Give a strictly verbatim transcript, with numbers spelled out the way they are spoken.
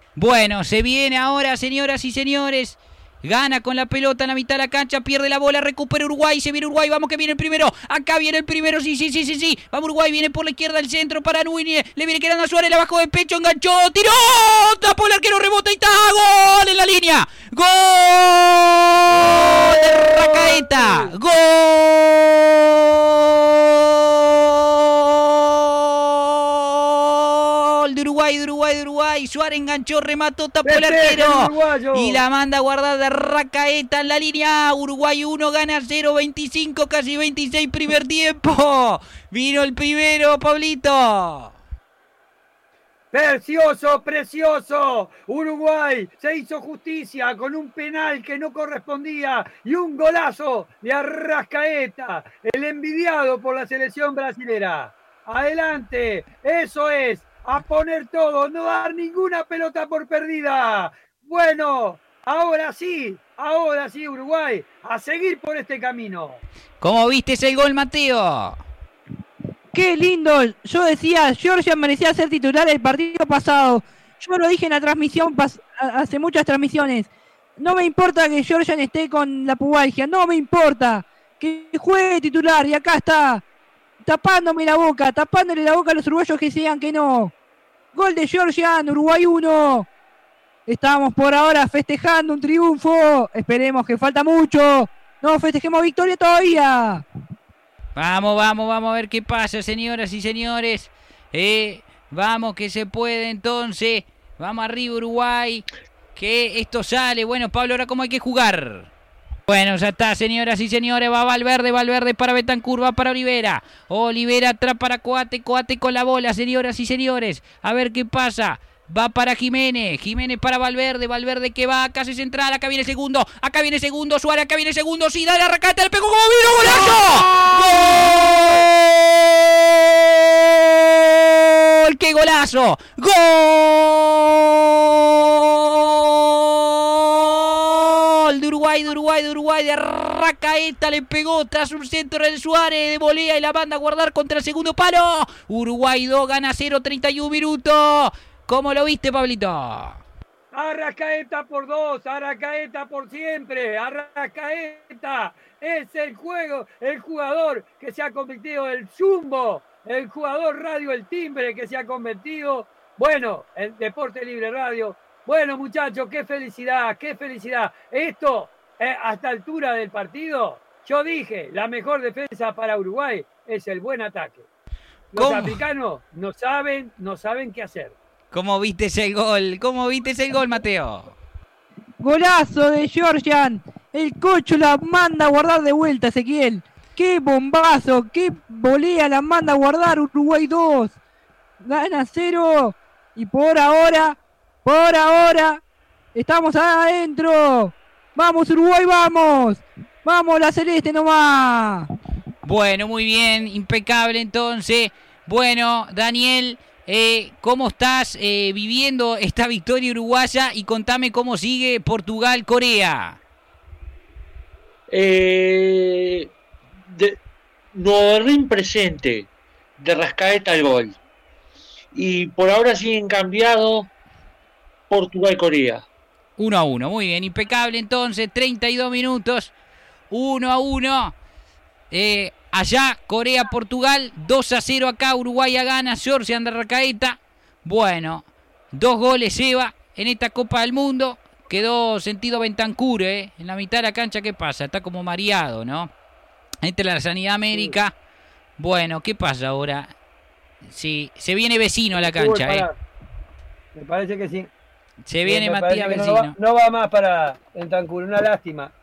Bueno, se viene ahora, señoras y señores. Gana con la pelota en la mitad de la cancha, pierde la bola, recupera Uruguay, se viene Uruguay, vamos que viene el primero, acá viene el primero, sí, sí, sí, sí, sí, vamos Uruguay, viene por la izquierda el centro para Núñez, le viene quedando a Suárez, la bajó de pecho, enganchó, tiró, tapó el arquero, rebota y está, gol en la línea, gol de Rascaeta, gol de Uruguay, de Uruguay, de Uruguay, Suárez enganchó, remató, tapó el arquero y la manda a guardar de Rascaeta en la línea. Uruguay uno, gana cero, veinticinco, casi veintiséis primer tiempo. Vino el primero, Pablito. Precioso, precioso. Uruguay se hizo justicia con un penal que no correspondía y un golazo de Arrascaeta, el envidiado por la selección brasilera. Adelante, eso es. A poner todo, no dar ninguna pelota por perdida. Bueno, ahora sí, ahora sí, Uruguay, a seguir por este camino. ¿Cómo viste ese gol, Mateo? ¡Qué lindo! Yo decía, Georgia merecía ser titular el partido pasado. Yo lo dije en la transmisión, hace muchas transmisiones. No me importa que Georgia esté con la pubalgia, no me importa. Que juegue titular y acá está. Tapándome la boca, tapándole la boca a los uruguayos que digan que no. Gol de Georgian, Uruguay uno. Estamos por ahora festejando un triunfo. Esperemos que falta mucho. No festejemos victoria todavía. Vamos, vamos, vamos a ver qué pasa, señoras y señores. Eh, vamos que se puede entonces. Vamos arriba Uruguay. Que esto sale. Bueno, Pablo, ahora cómo hay que jugar. Bueno, ya está, señoras y señores, va Valverde, Valverde para Bentancur, va para Olivera, Olivera atrás para Coate, Coate con la bola, señoras y señores, a ver qué pasa, va para Jiménez, Jiménez para Valverde, Valverde que va, acá se central, acá viene segundo, acá viene segundo, Suárez, acá viene segundo, sí, dale, Arrascaeta, le pegó como vino, golazo, ¡gol! ¡Qué golazo! ¡Gol! De Uruguay, de Uruguay, de Uruguay, de Rascaeta le pegó tras un centro del Suárez de volea y la manda a guardar contra el segundo palo. Uruguay dos, gana cero, treinta y un minutos. ¿Cómo lo viste, Pablito? Arrascaeta por dos, Arrascaeta por siempre, Arrascaeta es el juego, el jugador que se ha convertido en el Jumbo, el jugador radio, el timbre que se ha convertido, bueno, el Deporte Libre Radio. Bueno, muchachos, qué felicidad, qué felicidad. Esto, eh, a esta altura del partido, yo dije, la mejor defensa para Uruguay es el buen ataque. Los ¿Cómo? africanos no saben, no saben qué hacer. ¿Cómo viste ese gol? ¿Cómo viste ese gol, Mateo? Golazo de Georgian. El cocho la manda a guardar de vuelta, Ezequiel. ¡Qué bombazo! ¡Qué volea la manda a guardar! Uruguay dos. Gana cero. Y por ahora... Por ahora, estamos adentro. Vamos, Uruguay, vamos. Vamos, la celeste nomás. Bueno, muy bien, impecable entonces. Bueno, Daniel, eh, ¿cómo estás eh, viviendo esta victoria uruguaya? Y contame cómo sigue Portugal-Corea. Eh, de, Novarín presente, de Rascaeta al gol. Y por ahora siguen cambiados. Portugal-Corea. uno a uno, muy bien, impecable entonces, treinta y dos minutos, uno a uno. Eh, allá, Corea-Portugal, dos a cero acá, Uruguay gana, Georgia de Rascaeta. Bueno, dos goles lleva en esta Copa del Mundo. Quedó sentido Bentancur, ¿eh? En la mitad de la cancha, ¿qué pasa? Está como mareado, ¿no? Entre la Sanidad América. Bueno, ¿qué pasa ahora? Sí, se viene Vecino a la cancha, ¿eh? Me parece que sí. Se viene Me Matías que Vecino. No va, no va más para Bentancur, una lástima.